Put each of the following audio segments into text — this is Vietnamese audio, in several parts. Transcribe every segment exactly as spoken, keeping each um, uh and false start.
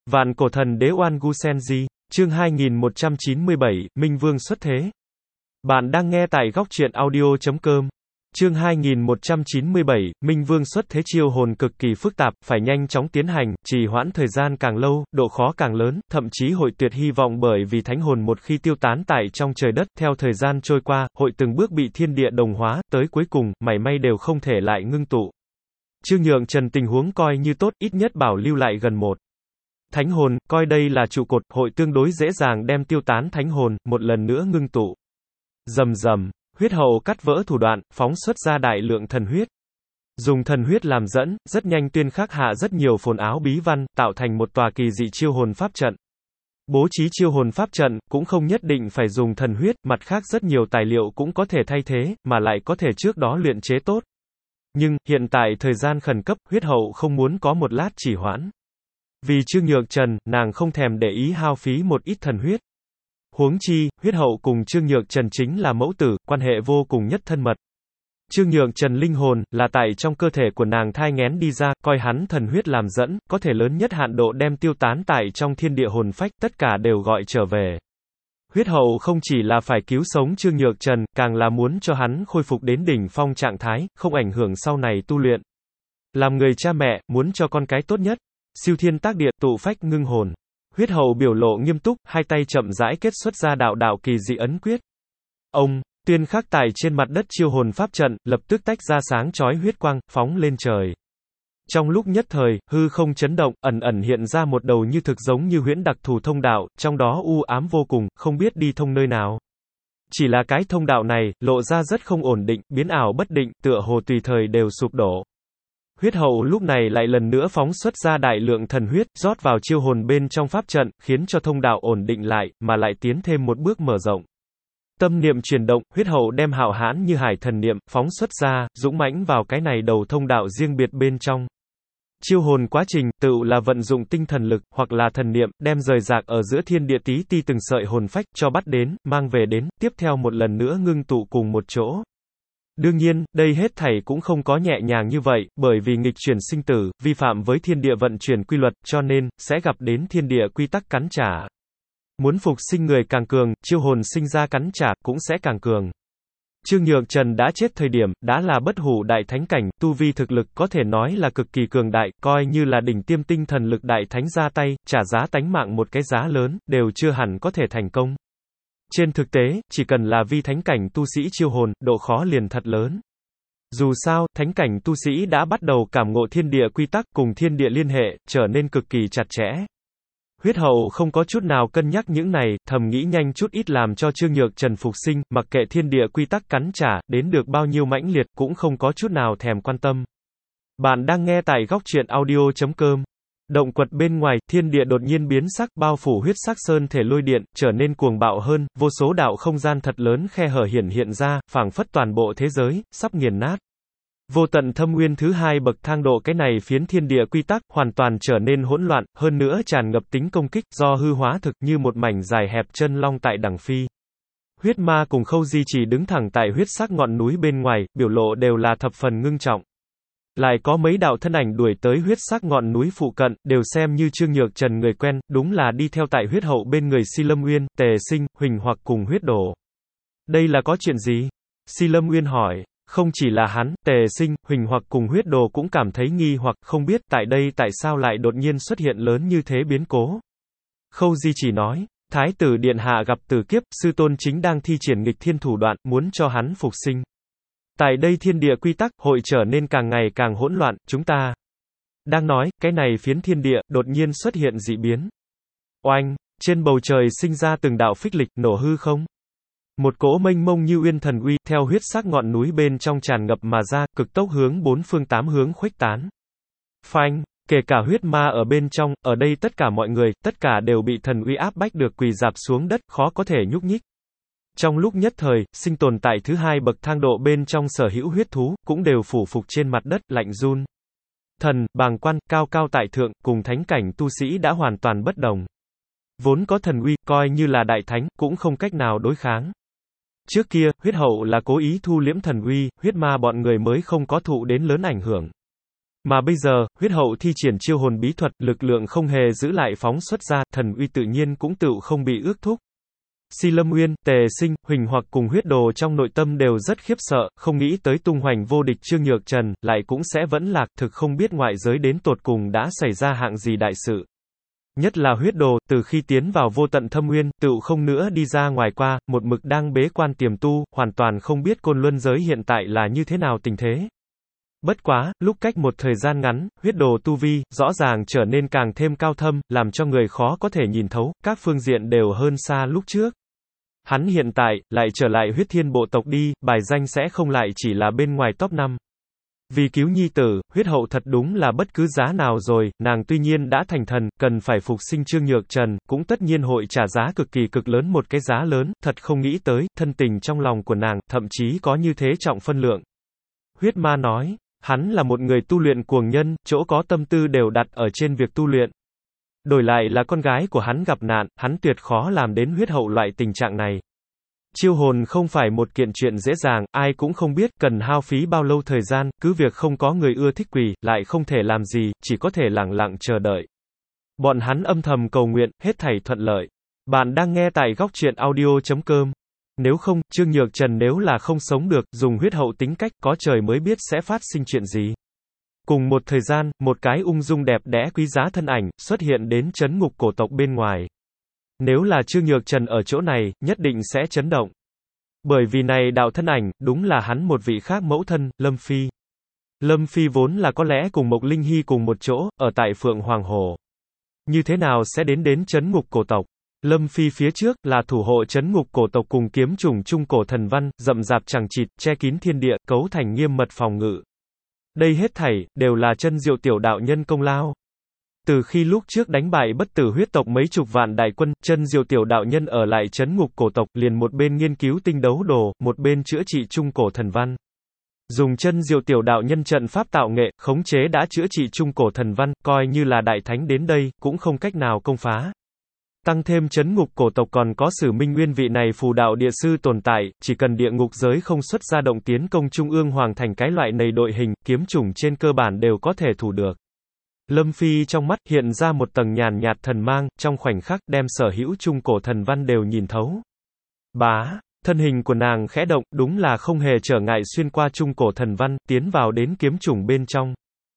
Vạn cổ thần đế Oan Gu Senji, chương hai nghìn một trăm chín mươi bảy, Minh Vương xuất thế. Bạn đang nghe tại góc truyện audio chấm com. Chương hai nghìn một trăm chín mươi bảy, Minh Vương xuất thế. Chiêu hồn cực kỳ phức tạp, phải nhanh chóng tiến hành, trì hoãn thời gian càng lâu, độ khó càng lớn, thậm chí hội tuyệt hy vọng bởi vì thánh hồn một khi tiêu tán tại trong trời đất, theo thời gian trôi qua, hội từng bước bị thiên địa đồng hóa, tới cuối cùng, mảy may đều không thể lại ngưng tụ. Trương Nhượng Trần tình huống coi như tốt, ít nhất bảo lưu lại gần một thánh hồn, coi đây là trụ cột, hội tương đối dễ dàng đem tiêu tán thánh hồn, một lần nữa ngưng tụ. Rầm rầm, huyết hậu cắt vỡ thủ đoạn, phóng xuất ra đại lượng thần huyết. Dùng thần huyết làm dẫn, rất nhanh tuyên khắc hạ rất nhiều phồn áo bí văn, tạo thành một tòa kỳ dị chiêu hồn pháp trận. Bố trí chiêu hồn pháp trận, cũng không nhất định phải dùng thần huyết, mặt khác rất nhiều tài liệu cũng có thể thay thế, mà lại có thể trước đó luyện chế tốt. Nhưng, hiện tại thời gian khẩn cấp, huyết hậu không muốn có một lát trì hoãn. Vì Trương Nhượng Trần, nàng không thèm để ý hao phí một ít thần huyết. Huống chi, huyết hậu cùng Trương Nhượng Trần chính là mẫu tử, quan hệ vô cùng nhất thân mật. Trương Nhượng Trần linh hồn, là tại trong cơ thể của nàng thai nghén đi ra, coi hắn thần huyết làm dẫn, có thể lớn nhất hạn độ đem tiêu tán tại trong thiên địa hồn phách, tất cả đều gọi trở về. Huyết hậu không chỉ là phải cứu sống Trương Nhượng Trần, càng là muốn cho hắn khôi phục đến đỉnh phong trạng thái, không ảnh hưởng sau này tu luyện. Làm người cha mẹ, muốn cho con cái tốt nhất. Siêu thiên tác địa, tụ phách ngưng hồn. Huyết hậu biểu lộ nghiêm túc, hai tay chậm rãi kết xuất ra đạo đạo kỳ dị ấn quyết. Ông, tuyên khắc tại trên mặt đất chiêu hồn pháp trận, lập tức tách ra sáng chói huyết quang, phóng lên trời. Trong lúc nhất thời, hư không chấn động, ẩn ẩn hiện ra một đầu như thực giống như huyễn đặc thù thông đạo, trong đó u ám vô cùng, không biết đi thông nơi nào. Chỉ là cái thông đạo này, lộ ra rất không ổn định, biến ảo bất định, tựa hồ tùy thời đều sụp đổ. Huyết hậu lúc này lại lần nữa phóng xuất ra đại lượng thần huyết, rót vào chiêu hồn bên trong pháp trận, khiến cho thông đạo ổn định lại, mà lại tiến thêm một bước mở rộng. Tâm niệm chuyển động, huyết hậu đem hạo hãn như hải thần niệm, phóng xuất ra, dũng mãnh vào cái này đầu thông đạo riêng biệt bên trong. Chiêu hồn quá trình, tự là vận dụng tinh thần lực, hoặc là thần niệm, đem rời rạc ở giữa thiên địa tí ti từng sợi hồn phách, cho bắt đến, mang về đến, tiếp theo một lần nữa ngưng tụ cùng một chỗ. Đương nhiên, đây hết thảy cũng không có nhẹ nhàng như vậy, bởi vì nghịch chuyển sinh tử, vi phạm với thiên địa vận chuyển quy luật, cho nên, sẽ gặp đến thiên địa quy tắc cắn trả. Muốn phục sinh người càng cường, chiêu hồn sinh ra cắn trả, cũng sẽ càng cường. Trương Nhượng Trần đã chết thời điểm, đã là bất hủ đại thánh cảnh, tu vi thực lực có thể nói là cực kỳ cường đại, coi như là đỉnh tiêm tinh thần lực đại thánh ra tay, trả giá tánh mạng một cái giá lớn, đều chưa hẳn có thể thành công. Trên thực tế, chỉ cần là vi thánh cảnh tu sĩ chiêu hồn, độ khó liền thật lớn. Dù sao, thánh cảnh tu sĩ đã bắt đầu cảm ngộ thiên địa quy tắc cùng thiên địa liên hệ, trở nên cực kỳ chặt chẽ. Huyết hậu không có chút nào cân nhắc những này, thầm nghĩ nhanh chút ít làm cho Trương Nhượng Trần phục sinh, mặc kệ thiên địa quy tắc cắn trả, đến được bao nhiêu mãnh liệt, cũng không có chút nào thèm quan tâm. Bạn đang nghe tại góc truyện audio chấm com. Động quật bên ngoài, thiên địa đột nhiên biến sắc, bao phủ huyết sắc sơn thể lôi điện, trở nên cuồng bạo hơn, vô số đạo không gian thật lớn khe hở hiển hiện ra, phảng phất toàn bộ thế giới, sắp nghiền nát. Vô tận thâm nguyên thứ hai bậc thang độ cái này phiến thiên địa quy tắc, hoàn toàn trở nên hỗn loạn, hơn nữa tràn ngập tính công kích, do hư hóa thực như một mảnh dài hẹp chân long tại đằng phi. Huyết ma cùng Khâu Di chỉ đứng thẳng tại huyết sắc ngọn núi bên ngoài, biểu lộ đều là thập phần ngưng trọng. Lại có mấy đạo thân ảnh đuổi tới huyết sắc ngọn núi phụ cận, đều xem như Trương Nhượng Trần người quen, đúng là đi theo tại huyết hậu bên người Si Lâm Uyên, Tề Sinh, Huỳnh hoặc cùng huyết đổ. Đây là có chuyện gì? Si Lâm Uyên hỏi. Không chỉ là hắn, Tề Sinh, Huỳnh hoặc cùng huyết đồ cũng cảm thấy nghi hoặc, không biết tại đây tại sao lại đột nhiên xuất hiện lớn như thế biến cố. Khâu Di chỉ nói, Thái tử điện hạ gặp tử kiếp, sư tôn chính đang thi triển nghịch thiên thủ đoạn, muốn cho hắn phục sinh. Tại đây thiên địa quy tắc, hội trở nên càng ngày càng hỗn loạn, chúng ta đang nói, cái này phiến thiên địa, đột nhiên xuất hiện dị biến. Oanh, trên bầu trời sinh ra từng đạo phích lịch, nổ hư không? Một cỗ mênh mông như uyên thần uy, theo huyết sắc ngọn núi bên trong tràn ngập mà ra, cực tốc hướng bốn phương tám hướng khuếch tán. Phanh, kể cả huyết ma ở bên trong, ở đây tất cả mọi người, tất cả đều bị thần uy áp bách được quỳ rạp xuống đất, khó có thể nhúc nhích. Trong lúc nhất thời, sinh tồn tại thứ hai bậc thang độ bên trong sở hữu huyết thú, cũng đều phủ phục trên mặt đất, lạnh run. Thần, bàng quan, cao cao tại thượng, cùng thánh cảnh tu sĩ đã hoàn toàn bất đồng. Vốn có thần uy, coi như là đại thánh, cũng không cách nào đối kháng. Trước kia, huyết hậu là cố ý thu liễm thần uy, huyết ma bọn người mới không có thụ đến lớn ảnh hưởng. Mà bây giờ, huyết hậu thi triển chiêu hồn bí thuật, lực lượng không hề giữ lại phóng xuất ra, thần uy tự nhiên cũng tựu không bị ước thúc. Si Lâm Nguyên, Tề Sinh, Huỳnh Hoặc cùng huyết đồ trong nội tâm đều rất khiếp sợ, không nghĩ tới tung hoành vô địch Trương Nhược Trần, lại cũng sẽ vẫn lạc, thực không biết ngoại giới đến tột cùng đã xảy ra hạng gì đại sự. Nhất là huyết đồ, từ khi tiến vào vô tận thâm nguyên, tựu không nữa đi ra ngoài qua, một mực đang bế quan tiềm tu, hoàn toàn không biết côn luân giới hiện tại là như thế nào tình thế. Bất quá, lúc cách một thời gian ngắn, huyết đồ tu vi, rõ ràng trở nên càng thêm cao thâm, làm cho người khó có thể nhìn thấu, các phương diện đều hơn xa lúc trước. Hắn hiện tại, lại trở lại huyết thiên bộ tộc đi, bài danh sẽ không lại chỉ là bên ngoài top năm. Vì cứu nhi tử, huyết hậu thật đúng là bất cứ giá nào rồi, nàng tuy nhiên đã thành thần, cần phải phục sinh Trương Nhược Trần, cũng tất nhiên hội trả giá cực kỳ cực lớn một cái giá lớn, thật không nghĩ tới, thân tình trong lòng của nàng, thậm chí có như thế trọng phân lượng. Huyết ma nói, hắn là một người tu luyện cuồng nhân, chỗ có tâm tư đều đặt ở trên việc tu luyện. Đổi lại là con gái của hắn gặp nạn, hắn tuyệt khó làm đến huyết hậu loại tình trạng này. Chiêu hồn không phải một kiện chuyện dễ dàng, ai cũng không biết cần hao phí bao lâu thời gian, cứ việc không có người ưa thích quỷ, lại không thể làm gì, chỉ có thể lặng lặng chờ đợi. Bọn hắn âm thầm cầu nguyện, hết thảy thuận lợi. Bạn đang nghe tại góc truyện audio chấm com. Nếu không, Trương Nhược Trần nếu là không sống được, dùng huyết hậu tính cách, có trời mới biết sẽ phát sinh chuyện gì. Cùng một thời gian, một cái ung dung đẹp đẽ quý giá thân ảnh, xuất hiện đến trấn ngục cổ tộc bên ngoài. Nếu là Trương Nhược Trần ở chỗ này, nhất định sẽ chấn động. Bởi vì này đạo thân ảnh, đúng là hắn một vị khác mẫu thân, Lâm Phi. Lâm Phi vốn là có lẽ cùng Mộc Linh Hy cùng một chỗ, ở tại Phượng Hoàng Hồ. Như thế nào sẽ đến đến trấn ngục cổ tộc? Lâm Phi phía trước, là thủ hộ trấn ngục cổ tộc cùng kiếm trùng trung cổ thần văn, rậm rạp chằng chịt, che kín thiên địa, cấu thành nghiêm mật phòng ngự. Đây hết thảy, đều là chân diệu tiểu đạo nhân công lao. Từ khi lúc trước đánh bại bất tử huyết tộc mấy chục vạn đại quân, chân diệu tiểu đạo nhân ở lại trấn ngục cổ tộc, liền một bên nghiên cứu tinh đấu đồ, một bên chữa trị trung cổ thần văn. Dùng chân diệu tiểu đạo nhân trận pháp tạo nghệ, khống chế đã chữa trị trung cổ thần văn, coi như là đại thánh đến đây, cũng không cách nào công phá. Tăng thêm trấn ngục cổ tộc còn có Sử Minh Nguyên vị này phù đạo địa sư tồn tại, chỉ cần địa ngục giới không xuất ra động tiến công trung ương hoàng thành cái loại này đội hình, kiếm chủng trên cơ bản đều có thể thủ được. Lâm Phi trong mắt hiện ra một tầng nhàn nhạt thần mang, trong khoảnh khắc đem sở hữu trung cổ thần văn đều nhìn thấu. Bá, thân hình của nàng khẽ động, đúng là không hề trở ngại xuyên qua trung cổ thần văn, tiến vào đến kiếm chủng bên trong.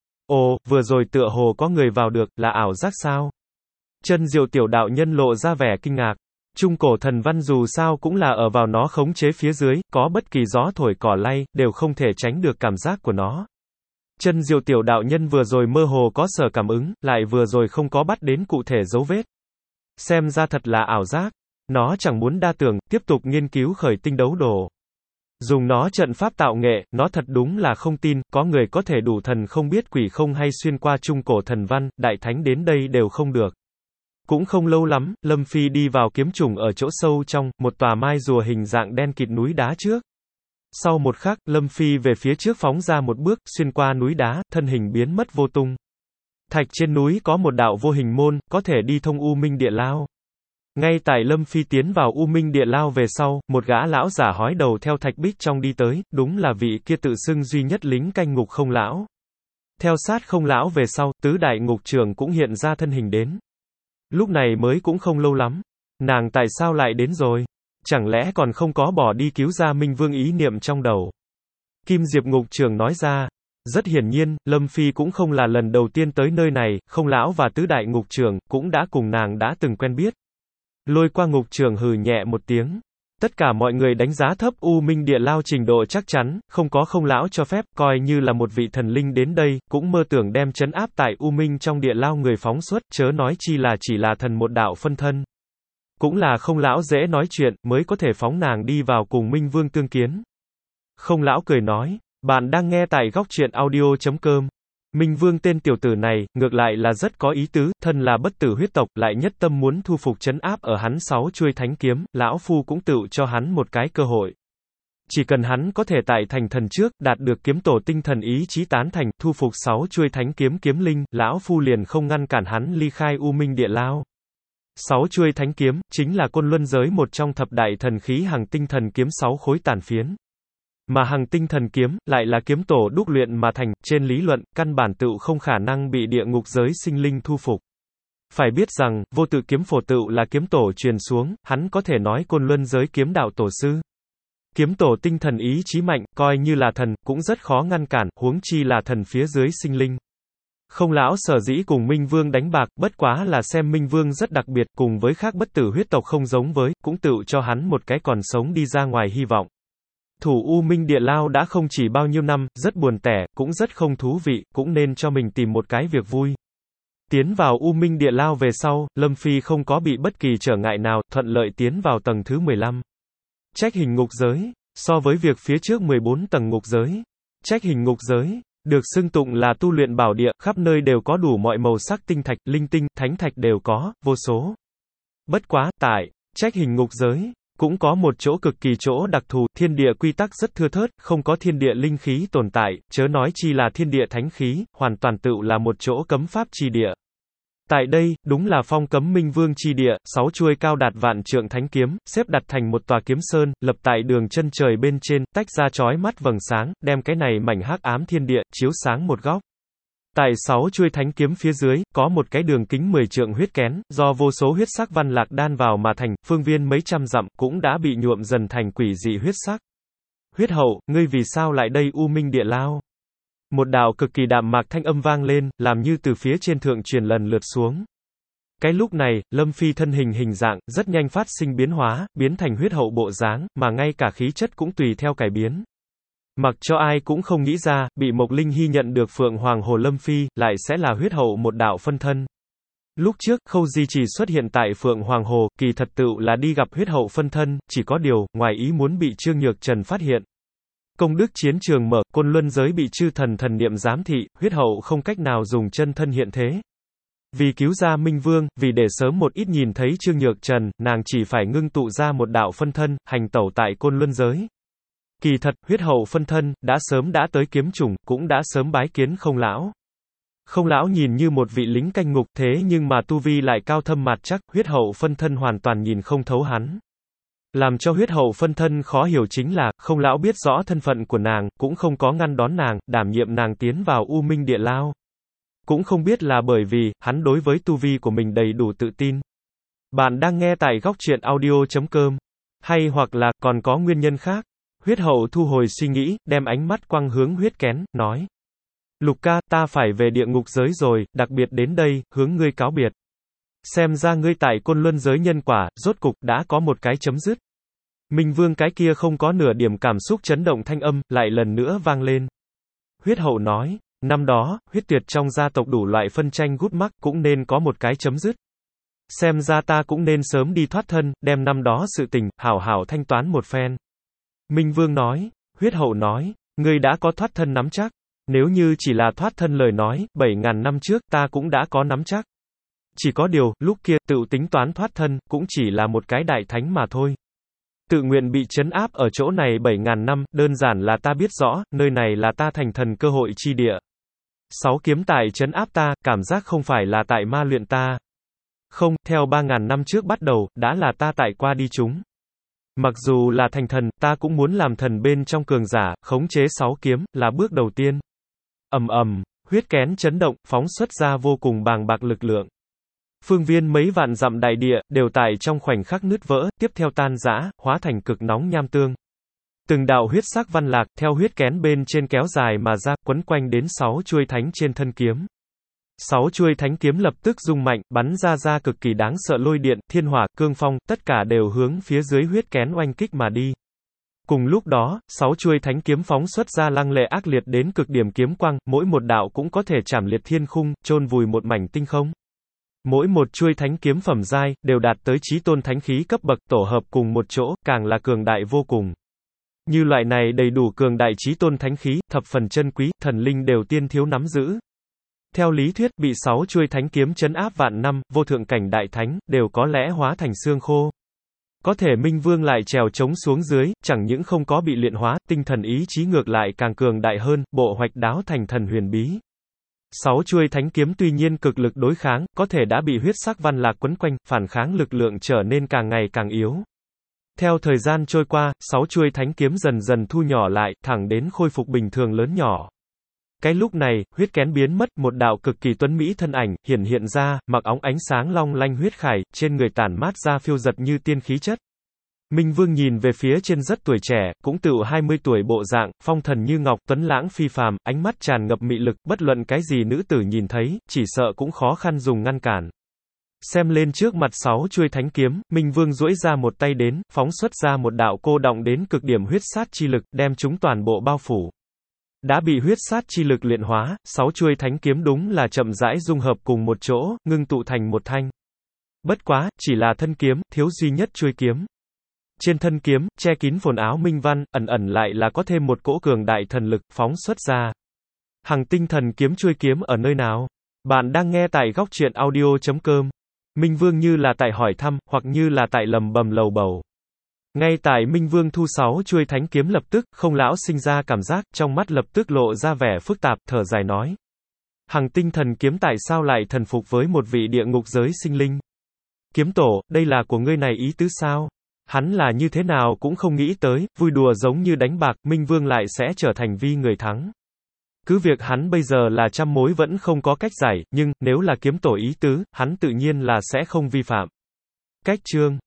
Ồ, vừa rồi tựa hồ có người vào được, là ảo giác sao? Chân diệu tiểu đạo nhân lộ ra vẻ kinh ngạc. Trung cổ thần văn dù sao cũng là ở vào nó khống chế phía dưới, có bất kỳ gió thổi cỏ lay, đều không thể tránh được cảm giác của nó. Chân diệu tiểu đạo nhân vừa rồi mơ hồ có sở cảm ứng, lại vừa rồi không có bắt đến cụ thể dấu vết. Xem ra thật là ảo giác. Nó chẳng muốn đa tưởng, tiếp tục nghiên cứu khởi tinh đấu đồ. Dùng nó trận pháp tạo nghệ, nó thật đúng là không tin, có người có thể đủ thần không biết quỷ không hay xuyên qua trung cổ thần văn, đại thánh đến đây đều không được. Cũng không lâu lắm, Lâm Phi đi vào kiếm trùng ở chỗ sâu trong, một tòa mai rùa hình dạng đen kịt núi đá trước. Sau một khắc, Lâm Phi về phía trước phóng ra một bước, xuyên qua núi đá, thân hình biến mất vô tung. Thạch trên núi có một đạo vô hình môn, có thể đi thông U Minh Địa Lao. Ngay tại Lâm Phi tiến vào U Minh Địa Lao về sau, một gã lão giả hói đầu theo thạch bích trong đi tới, đúng là vị kia tự xưng duy nhất lính canh ngục không lão. Theo sát không lão về sau, tứ đại ngục trưởng cũng hiện ra thân hình đến. Lúc này mới cũng không lâu lắm. Nàng tại sao lại đến rồi? Chẳng lẽ còn không có bỏ đi cứu ra Minh Vương ý niệm trong đầu? Kim Diệp ngục trưởng nói ra. Rất hiển nhiên, Lâm Phi cũng không là lần đầu tiên tới nơi này, không lão và tứ đại ngục trưởng, cũng đã cùng nàng đã từng quen biết. Lôi qua ngục trưởng hừ nhẹ một tiếng. Tất cả mọi người đánh giá thấp U Minh Địa Lao trình độ chắc chắn, không có không lão cho phép, coi như là một vị thần linh đến đây, cũng mơ tưởng đem trấn áp tại U Minh trong Địa Lao người phóng xuất, chớ nói chi là chỉ là thần một đạo phân thân. Cũng là không lão dễ nói chuyện, mới có thể phóng nàng đi vào cùng Minh Vương tương kiến. Không lão cười nói, bạn đang nghe tại góc truyện audio chấm com. Minh Vương tên tiểu tử này, ngược lại là rất có ý tứ, thân là bất tử huyết tộc, lại nhất tâm muốn thu phục trấn áp ở hắn sáu chuôi thánh kiếm, lão phu cũng tự cho hắn một cái cơ hội. Chỉ cần hắn có thể tại thành thần trước, đạt được kiếm tổ tinh thần ý chí tán thành, thu phục sáu chuôi thánh kiếm kiếm linh, lão phu liền không ngăn cản hắn ly khai U Minh Địa Lao. Sáu chuôi thánh kiếm, chính là côn luân giới một trong thập đại thần khí hàng tinh thần kiếm sáu khối tàn phiến. Mà Hằng Tinh Thần Kiếm, lại là kiếm tổ đúc luyện mà thành, trên lý luận, căn bản tựu không khả năng bị địa ngục giới sinh linh thu phục. Phải biết rằng, vô tự kiếm phổ tựu là kiếm tổ truyền xuống, hắn có thể nói côn luân giới kiếm đạo tổ sư. Kiếm tổ tinh thần ý chí mạnh, coi như là thần, cũng rất khó ngăn cản, huống chi là thần phía dưới sinh linh. Không lão sở dĩ cùng Minh Vương đánh bạc, bất quá là xem Minh Vương rất đặc biệt, cùng với khác bất tử huyết tộc không giống với, cũng tựu cho hắn một cái còn sống đi ra ngoài hy vọng. Thủ U Minh Địa Lao đã không chỉ bao nhiêu năm, rất buồn tẻ, cũng rất không thú vị, cũng nên cho mình tìm một cái việc vui. Tiến vào U Minh Địa Lao về sau, Lâm Phi không có bị bất kỳ trở ngại nào, thuận lợi tiến vào tầng thứ mười lăm. Trách hình ngục giới, so với việc phía trước mười bốn tầng ngục giới. Trách hình ngục giới, được xưng tụng là tu luyện bảo địa, khắp nơi đều có đủ mọi màu sắc tinh thạch, linh tinh, thánh thạch đều có, vô số. Bất quá, tại trách hình ngục giới, cũng có một chỗ cực kỳ chỗ đặc thù, thiên địa quy tắc rất thưa thớt, không có thiên địa linh khí tồn tại, chớ nói chi là thiên địa thánh khí, hoàn toàn tựu là một chỗ cấm pháp chi địa. Tại đây, đúng là phong cấm Minh Vương chi địa, sáu chuôi cao đạt vạn trượng thánh kiếm, xếp đặt thành một tòa kiếm sơn, lập tại đường chân trời bên trên, tách ra chói mắt vầng sáng, đem cái này mảnh hắc ám thiên địa, chiếu sáng một góc. Tại sáu chuôi thánh kiếm phía dưới, có một cái đường kính mười trượng huyết kén, do vô số huyết sắc văn lạc đan vào mà thành, phương viên mấy trăm dặm, cũng đã bị nhuộm dần thành quỷ dị huyết sắc. Huyết hậu, ngươi vì sao lại đây U Minh Địa Lao? Một đạo cực kỳ đạm mạc thanh âm vang lên, làm như từ phía trên thượng truyền lần lượt xuống. Cái lúc này, Lâm Phi thân hình hình dạng, rất nhanh phát sinh biến hóa, biến thành huyết hậu bộ dáng, mà ngay cả khí chất cũng tùy theo cải biến. Mặc cho ai cũng không nghĩ ra, bị Mộc Linh Hy nhận được Phượng Hoàng Hồ Lâm Phi, lại sẽ là huyết hậu một đạo phân thân. Lúc trước, Khâu Di chỉ xuất hiện tại Phượng Hoàng Hồ, kỳ thật tựu là đi gặp huyết hậu phân thân, chỉ có điều, ngoài ý muốn bị Trương Nhược Trần phát hiện. Công đức chiến trường mở, côn luân giới bị chư thần thần niệm giám thị, huyết hậu không cách nào dùng chân thân hiện thế. Vì cứu ra Minh Vương, vì để sớm một ít nhìn thấy Trương Nhược Trần, nàng chỉ phải ngưng tụ ra một đạo phân thân, hành tẩu tại côn luân giới. Kỳ thật, huyết hậu phân thân, đã sớm đã tới kiếm chủng, cũng đã sớm bái kiến Không lão. Không lão nhìn như một vị lính canh ngục, thế nhưng mà tu vi lại cao thâm mạt chắc, huyết hậu phân thân hoàn toàn nhìn không thấu hắn. Làm cho huyết hậu phân thân khó hiểu chính là, Không lão biết rõ thân phận của nàng, cũng không có ngăn đón nàng, đảm nhiệm nàng tiến vào U Minh Địa Lao. Cũng không biết là bởi vì, hắn đối với tu vi của mình đầy đủ tự tin. Bạn đang nghe tại góc truyện audio chấm com. Hay hoặc là, còn có nguyên nhân khác. Huyết hậu thu hồi suy nghĩ, đem ánh mắt quăng hướng huyết kén, nói. Lục ca, ta phải về địa ngục giới rồi, đặc biệt đến đây, hướng ngươi cáo biệt. Xem ra ngươi tại côn luân giới nhân quả, rốt cục, đã có một cái chấm dứt. Minh Vương cái kia không có nửa điểm cảm xúc chấn động thanh âm, lại lần nữa vang lên. Huyết hậu nói, năm đó, huyết tuyệt trong gia tộc đủ loại phân tranh gút mắc, cũng nên có một cái chấm dứt. Xem ra ta cũng nên sớm đi thoát thân, đem năm đó sự tình, hảo hảo thanh toán một phen. Minh Vương nói, huyết hậu nói, ngươi đã có thoát thân nắm chắc. Nếu như chỉ là thoát thân lời nói, bảy ngàn năm trước, ta cũng đã có nắm chắc. Chỉ có điều, lúc kia, tự tính toán thoát thân, cũng chỉ là một cái đại thánh mà thôi. Tự nguyện bị trấn áp ở chỗ này bảy ngàn năm, đơn giản là ta biết rõ, nơi này là ta thành thần cơ hội chi địa. Sáu kiếm tại trấn áp ta, cảm giác không phải là tại ma luyện ta. Không, theo ba ngàn năm trước bắt đầu, đã là ta tại qua đi chúng. Mặc dù là thành thần, ta cũng muốn làm thần bên trong cường giả, khống chế sáu kiếm, là bước đầu tiên. Ầm ầm, huyết kén chấn động, phóng xuất ra vô cùng bàng bạc lực lượng. Phương viên mấy vạn dặm đại địa, đều tại trong khoảnh khắc nứt vỡ, tiếp theo tan rã, hóa thành cực nóng nham tương. Từng đạo huyết sắc văn lạc, theo huyết kén bên trên kéo dài mà ra, quấn quanh đến sáu chuôi thánh trên thân kiếm. Sáu chuôi thánh kiếm lập tức rung mạnh, bắn ra ra cực kỳ đáng sợ lôi điện, thiên hỏa, cương phong, tất cả đều hướng phía dưới huyết kén oanh kích mà đi. Cùng lúc đó, sáu chuôi thánh kiếm phóng xuất ra lăng lệ ác liệt đến cực điểm kiếm quang, mỗi một đạo cũng có thể chảm liệt thiên khung, chôn vùi một mảnh tinh không. Mỗi một chuôi thánh kiếm phẩm giai, đều đạt tới chí tôn thánh khí cấp bậc, tổ hợp cùng một chỗ, càng là cường đại vô cùng. Như loại này đầy đủ cường đại chí tôn thánh khí, thập phần chân quý, thần linh đều tiên thiếu nắm giữ. Theo lý thuyết, bị sáu chuôi thánh kiếm trấn áp vạn năm, vô thượng cảnh đại thánh, đều có lẽ hóa thành xương khô. Có thể Minh Vương lại trèo trống xuống dưới, chẳng những không có bị luyện hóa, tinh thần ý chí ngược lại càng cường đại hơn, bộ hoạch đáo thành thần huyền bí. Sáu chuôi thánh kiếm tuy nhiên cực lực đối kháng, có thể đã bị huyết sắc văn lạc quấn quanh, phản kháng lực lượng trở nên càng ngày càng yếu. Theo thời gian trôi qua, sáu chuôi thánh kiếm dần dần thu nhỏ lại, thẳng đến khôi phục bình thường lớn nhỏ. Cái lúc này, huyết kén biến mất, một đạo cực kỳ tuấn mỹ thân ảnh, hiển hiện ra, mặc óng ánh sáng long lanh huyết khải, trên người tản mát ra phiêu giật như tiên khí chất. Minh Vương nhìn về phía trên rất tuổi trẻ, cũng tựu hai mươi tuổi bộ dạng, phong thần như ngọc, tuấn lãng phi phàm, ánh mắt tràn ngập mị lực, bất luận cái gì nữ tử nhìn thấy, chỉ sợ cũng khó khăn dùng ngăn cản. Xem lên trước mặt sáu chuôi thánh kiếm, Minh Vương duỗi ra một tay đến, phóng xuất ra một đạo cô động đến cực điểm huyết sát chi lực, đem chúng toàn bộ bao phủ. Đã bị huyết sát chi lực luyện hóa, sáu chuôi thánh kiếm đúng là chậm rãi dung hợp cùng một chỗ, ngưng tụ thành một thanh. Bất quá, chỉ là thân kiếm, thiếu duy nhất chuôi kiếm. Trên thân kiếm, che kín phồn áo minh văn, ẩn ẩn lại là có thêm một cỗ cường đại thần lực, phóng xuất ra. Hằng tinh thần kiếm chuôi kiếm ở nơi nào? Bạn đang nghe tại góc truyện audio chấm com. Minh Vương như là tại hỏi thăm, hoặc như là tại lầm bầm lầu bầu. Ngay tại Minh Vương thu sáu chuôi thánh kiếm lập tức, không lão sinh ra cảm giác, trong mắt lập tức lộ ra vẻ phức tạp, thở dài nói. Hằng tinh thần kiếm tại sao lại thần phục với một vị địa ngục giới sinh linh? Kiếm tổ, đây là của ngươi này ý tứ sao? Hắn là như thế nào cũng không nghĩ tới, vui đùa giống như đánh bạc, Minh Vương lại sẽ trở thành vi người thắng. Cứ việc hắn bây giờ là trăm mối vẫn không có cách giải, nhưng, nếu là kiếm tổ ý tứ, hắn tự nhiên là sẽ không vi phạm. Cách chương